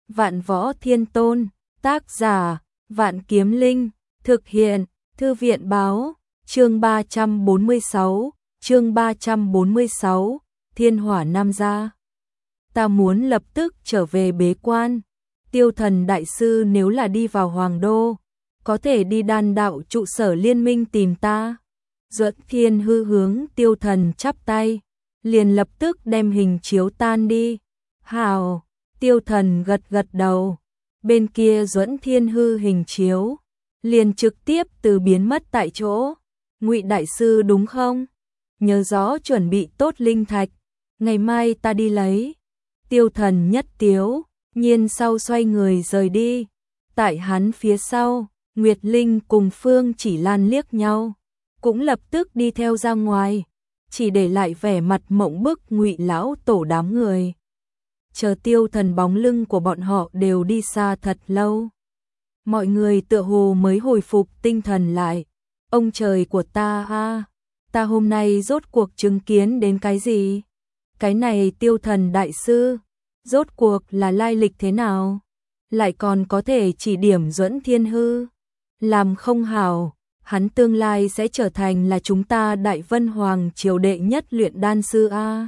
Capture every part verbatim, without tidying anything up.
Vạn Võ Thiên Tôn, tác giả, Vạn Kiếm Linh, thực hiện, Thư viện báo, chương ba trăm bốn mươi sáu, chương ba trăm bốn mươi sáu, Thiên Hỏa Nam Gia. Ta muốn lập tức trở về bế quan. Tiêu Thần đại sư nếu là đi vào Hoàng Đô, có thể đi đan đạo trụ sở liên minh tìm ta. Duẫn Thiên Hư hướng Tiêu Thần chắp tay, liền lập tức đem hình chiếu tan đi. Hào, Tiêu Thần gật gật đầu. Bên kia Duẫn Thiên Hư hình chiếu liền trực tiếp từ biến mất tại chỗ. Ngụy đại sư đúng không? Nhớ rõ chuẩn bị tốt linh thạch, ngày mai ta đi lấy. Tiêu Thần nhất tiếu, nhiên sau xoay người rời đi. Tại hắn phía sau, Nguyệt Linh cùng Phương Chỉ Lan liếc nhau, cũng lập tức đi theo ra ngoài, chỉ để lại vẻ mặt mộng bức Ngụy lão tổ đám người. Chờ Tiêu Thần bóng lưng của bọn họ đều đi xa thật lâu. Mọi người tựa hồ mới hồi phục tinh thần lại. Ông trời của ta ha, ta hôm nay rốt cuộc chứng kiến đến cái gì? Cái này Tiêu Thần đại sư, rốt cuộc là lai lịch thế nào? Lại còn có thể chỉ điểm Duẫn Thiên Hư. Làm không hảo, hắn tương lai sẽ trở thành là chúng ta Đại Vân Hoàng triều đệ nhất luyện đan sư a.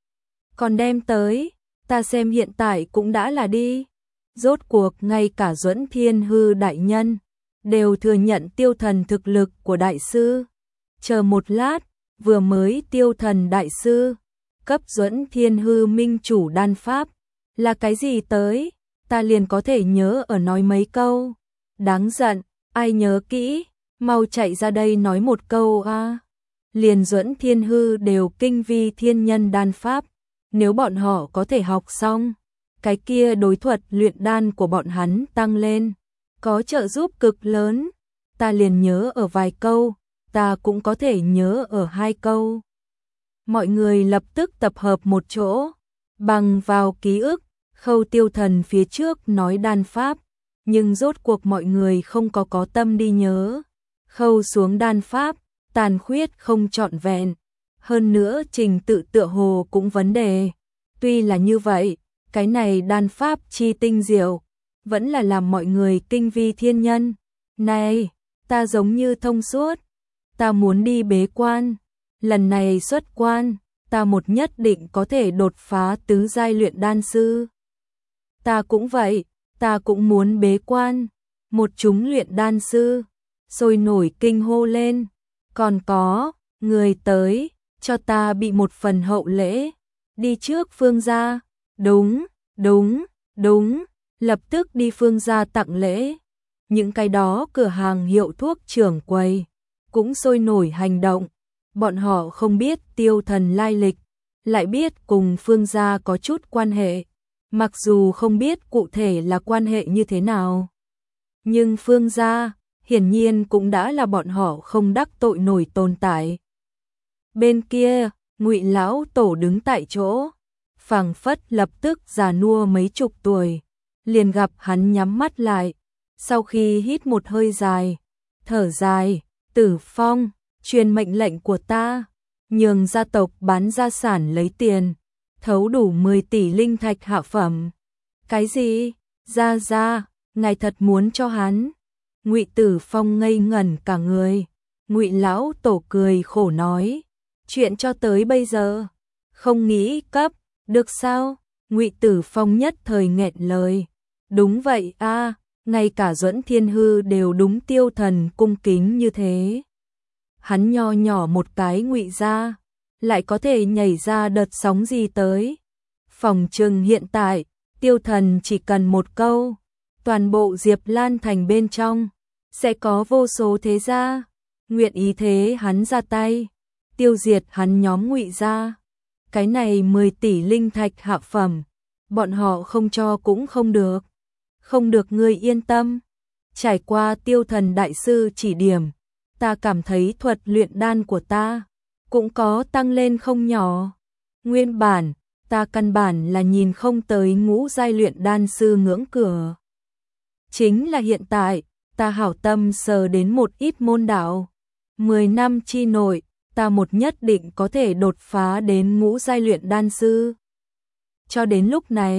Còn đem tới, ta xem hiện tại cũng đã là đi. Rốt cuộc ngay cả Duẫn Thiên Hư đại nhân đều thừa nhận Tiêu Thần thực lực của đại sư. Chờ một lát, vừa mới Tiêu Thần đại sư cấp Duẫn Thiên Hư minh chủ đan pháp, là cái gì tới, ta liền có thể nhớ ở nói mấy câu. Đáng giận, ai nhớ kỹ, mau chạy ra đây nói một câu a. À. Liền Duẫn Thiên Hư đều kinh vi thiên nhân đan pháp, nếu bọn họ có thể học xong, cái kia đối thuật luyện đan của bọn hắn tăng lên, có trợ giúp cực lớn. Ta liền nhớ ở vài câu, ta cũng có thể nhớ ở hai câu. Mọi người lập tức tập hợp một chỗ, bằng vào ký ức, khâu Tiêu Thần phía trước nói đan pháp, nhưng rốt cuộc mọi người không có có tâm đi nhớ. Khâu xuống đan pháp, tàn khuyết không trọn vẹn, hơn nữa trình tự tựa hồ cũng vấn đề. Tuy là như vậy, cái này đan pháp chi tinh diệu, vẫn là làm mọi người kinh vi thiên nhân. Này, ta giống như thông suốt, ta muốn đi bế quan, lần này xuất quan, ta một nhất định có thể đột phá tứ giai luyện đan sư. Ta cũng vậy, ta cũng muốn bế quan. Một chúng luyện đan sư sôi nổi kinh hô lên. Còn có, người tới, cho ta bị một phần hậu lễ, đi trước Phương gia. Đúng, đúng, đúng, lập tức đi Phương gia tặng lễ. Những cái đó cửa hàng hiệu thuốc trưởng quầy cũng sôi nổi hành động. Bọn họ không biết Tiêu Thần lai lịch, lại biết cùng Phương gia có chút quan hệ, mặc dù không biết cụ thể là quan hệ như thế nào. Nhưng Phương gia hiển nhiên cũng đã là bọn họ không đắc tội nổi tồn tại. Bên kia, Ngụy lão tổ đứng tại chỗ, phảng phất lập tức già nua mấy chục tuổi, liền gặp hắn nhắm mắt lại, sau khi hít một hơi dài, thở dài, Tử Phong, truyền mệnh lệnh của ta, nhường gia tộc bán gia sản lấy tiền, thấu đủ mười tỷ linh thạch hạ phẩm. Cái gì? Gia gia, ngài thật muốn cho hắn? Ngụy Tử Phong ngây ngẩn cả người. Ngụy lão tổ cười khổ nói, chuyện cho tới bây giờ không nghĩ cấp, được sao? Ngụy Tử Phong nhất thời nghẹn lời. Đúng vậy a, à, ngay cả Duẫn Thiên Hư đều đúng Tiêu Thần cung kính như thế. Hắn nho nhỏ một cái Ngụy gia, lại có thể nhảy ra đợt sóng gì tới? Phòng trừng hiện tại, Tiêu Thần chỉ cần một câu, toàn bộ Diệp Lan thành bên trong sẽ có vô số thế gia nguyện ý thế hắn ra tay, tiêu diệt hắn nhóm Ngụy gia. Cái này mười tỷ linh thạch hạ phẩm, bọn họ không cho cũng không được. Không được, ngươi yên tâm. Trải qua Tiêu Thần đại sư chỉ điểm, ta cảm thấy thuật luyện đan của ta cũng có tăng lên không nhỏ. Nguyên bản, ta căn bản là nhìn không tới ngũ giai luyện đan sư ngưỡng cửa. Chính là hiện tại, ta hảo tâm sờ đến một ít môn đạo. Mười năm chi nội, ta một nhất định có thể đột phá đến ngũ giai luyện đan sư. Cho đến lúc này,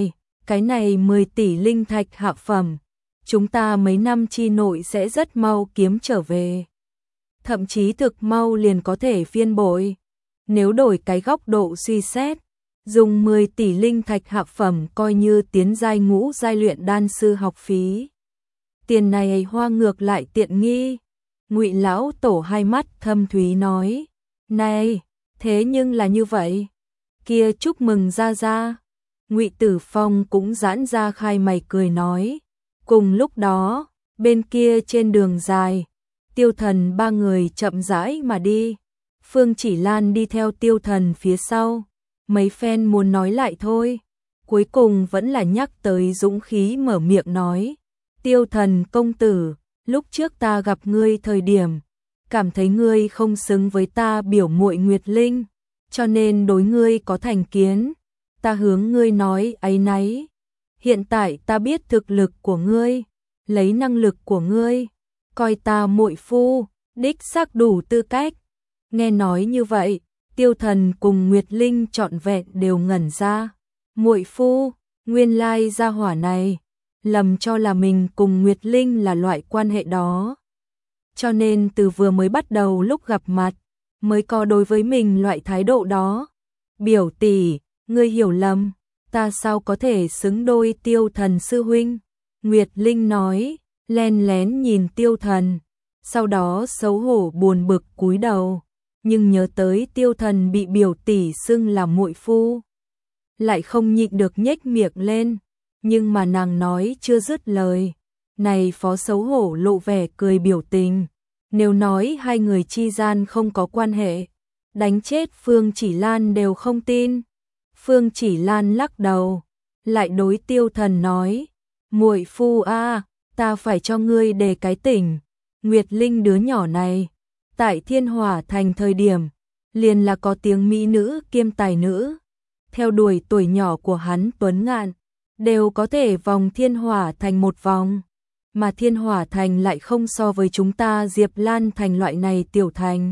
cái này mười tỷ linh thạch hạ phẩm, chúng ta mấy năm chi nội sẽ rất mau kiếm trở về. Thậm chí thực mau liền có thể phiên bội. Nếu đổi cái góc độ suy xét, dùng mười tỷ linh thạch hạ phẩm coi như tiến giai ngũ giai luyện đan sư học phí. Tiền này hoa ngược lại tiện nghi. Ngụy lão tổ hai mắt thâm thúy nói, này, thế nhưng là như vậy. Kia chúc mừng ra ra. Ngụy Tử Phong cũng giãn ra khai mày cười nói. Cùng lúc đó, bên kia trên đường dài, Tiêu Thần ba người chậm rãi mà đi. Phương Chỉ Lan đi theo Tiêu Thần phía sau, mấy phen muốn nói lại thôi, cuối cùng vẫn là nhắc tới dũng khí mở miệng nói. Tiêu Thần công tử, lúc trước ta gặp ngươi thời điểm, cảm thấy ngươi không xứng với ta biểu muội Nguyệt Linh, cho nên đối ngươi có thành kiến, ta hướng ngươi nói áy náy. Hiện tại ta biết thực lực của ngươi, lấy năng lực của ngươi, coi ta muội phu, đích xác đủ tư cách. Nghe nói như vậy, Tiêu Thần cùng Nguyệt Linh trọn vẹn đều ngẩn ra. Muội phu, nguyên lai gia hỏa này, lầm cho là mình cùng Nguyệt Linh là loại quan hệ đó. Cho nên từ vừa mới bắt đầu lúc gặp mặt, mới có đối với mình loại thái độ đó. Biểu tỷ, ngươi hiểu lầm, ta sao có thể xứng đôi Tiêu Thần sư huynh? Nguyệt Linh nói, len lén nhìn Tiêu Thần, sau đó xấu hổ buồn bực cúi đầu, nhưng nhớ tới Tiêu Thần bị biểu tỷ xưng là muội phu, lại không nhịn được nhếch miệng lên, nhưng mà nàng nói chưa dứt lời, này phó xấu hổ lộ vẻ cười biểu tình, nếu nói hai người chi gian không có quan hệ, đánh chết Phương Chỉ Lan đều không tin. Phương Chỉ Lan lắc đầu, lại đối Tiêu Thần nói, muội phu a, ta phải cho ngươi đề cái tỉnh, Nguyệt Linh đứa nhỏ này, tại Thiên Hỏa Thành thời điểm, liền là có tiếng mỹ nữ kiêm tài nữ, theo đuổi tuổi nhỏ của hắn Tuấn Ngạn, đều có thể vòng Thiên Hỏa Thành một vòng, mà Thiên Hỏa Thành lại không so với chúng ta Diệp Lan Thành loại này tiểu thành.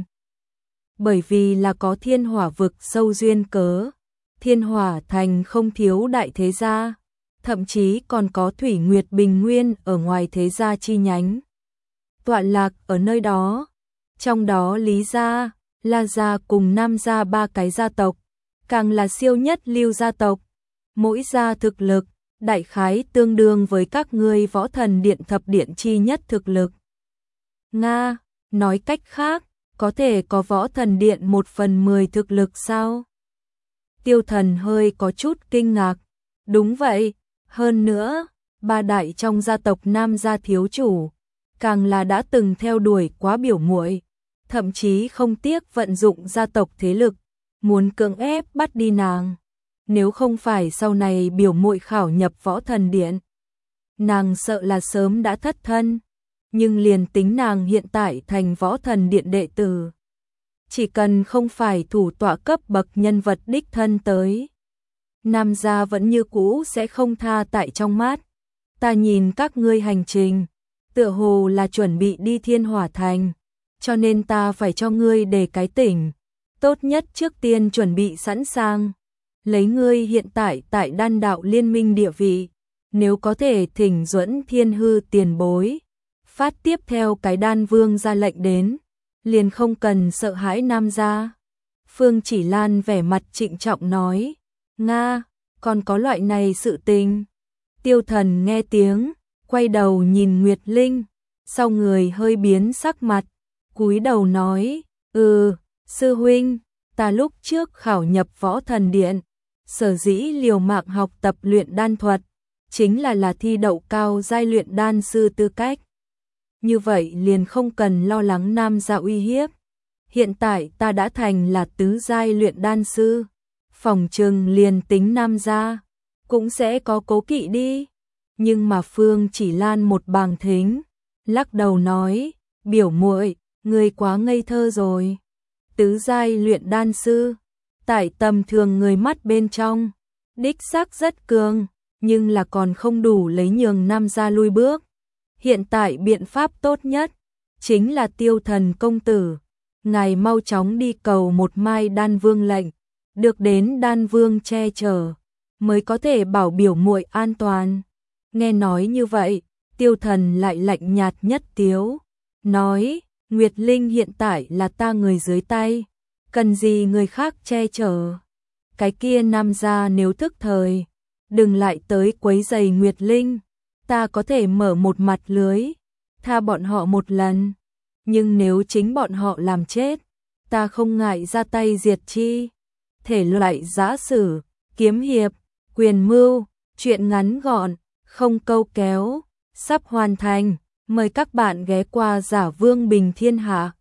Bởi vì là có Thiên Hỏa vực sâu duyên cớ, Thiên Hỏa Thành không thiếu đại thế gia, thậm chí còn có Thủy Nguyệt Bình Nguyên ở ngoài thế gia chi nhánh. Tọa lạc ở nơi đó, trong đó Lý gia, La gia cùng Nam gia ba cái gia tộc, càng là siêu nhất lưu gia tộc, mỗi gia thực lực, đại khái tương đương với các ngươi Võ Thần Điện thập điện chi nhất thực lực. Nga, nói cách khác, có thể có Võ Thần Điện một phần mười thực lực sao? Tiêu Thần hơi có chút kinh ngạc. Đúng vậy, hơn nữa, ba đại trong gia tộc Nam gia thiếu chủ, càng là đã từng theo đuổi quá biểu muội, thậm chí không tiếc vận dụng gia tộc thế lực, muốn cưỡng ép bắt đi nàng. Nếu không phải sau này biểu muội khảo nhập Võ Thần Điện, nàng sợ là sớm đã thất thân, nhưng liền tính nàng hiện tại thành Võ Thần Điện đệ tử, chỉ cần không phải thủ tọa cấp bậc nhân vật đích thân tới, Nam gia vẫn như cũ sẽ không tha tại trong mắt. Ta nhìn các ngươi hành trình, tựa hồ là chuẩn bị đi Thiên Hỏa Thành, cho nên ta phải cho ngươi đề cái tỉnh, tốt nhất trước tiên chuẩn bị sẵn sàng. Lấy ngươi hiện tại tại đan đạo liên minh địa vị, nếu có thể thỉnh Duẫn Thiên Hư tiền bối, phát tiếp theo cái đan vương ra lệnh đến, liền không cần sợ hãi Nam gia. Phương Chỉ Lan vẻ mặt trịnh trọng nói, Nga, còn có loại này sự tình. Tiêu Thần nghe tiếng, quay đầu nhìn Nguyệt Linh, sau người hơi biến sắc mặt, cúi đầu nói, ừ, sư huynh, ta lúc trước khảo nhập Võ Thần Điện, sở dĩ liều mạng học tập luyện đan thuật, chính là là thi đậu cao giai luyện đan sư tư cách. Như vậy liền không cần lo lắng Nam gia uy hiếp. Hiện tại ta đã thành là tứ giai luyện đan sư, phòng trừng liền tính Nam gia cũng sẽ có cố kỵ đi. Nhưng mà Phương Chỉ Lan một bàng thính, lắc đầu nói, biểu muội, ngươi quá ngây thơ rồi. Tứ giai luyện đan sư, tại tầm thường người mắt bên trong, đích xác rất cường, nhưng là còn không đủ lấy nhường Nam gia lui bước. Hiện tại biện pháp tốt nhất chính là Tiêu Thần công tử, ngài mau chóng đi cầu một mai đan vương lệnh, được đến đan vương che chở, mới có thể bảo biểu muội an toàn. Nghe nói như vậy, Tiêu Thần lại lạnh nhạt nhất tiếu, nói, Nguyệt Linh hiện tại là ta người dưới tay, cần gì người khác che chở. Cái kia nam gia nếu thức thời, đừng lại tới quấy rầy Nguyệt Linh, ta có thể mở một mặt lưới, tha bọn họ một lần, nhưng nếu chính bọn họ làm chết, ta không ngại ra tay diệt chi. Thể loại giã sử, kiếm hiệp, quyền mưu, truyện ngắn gọn, không câu kéo, sắp hoàn thành, mời các bạn ghé qua Giả Vương Bình Thiên Hạ.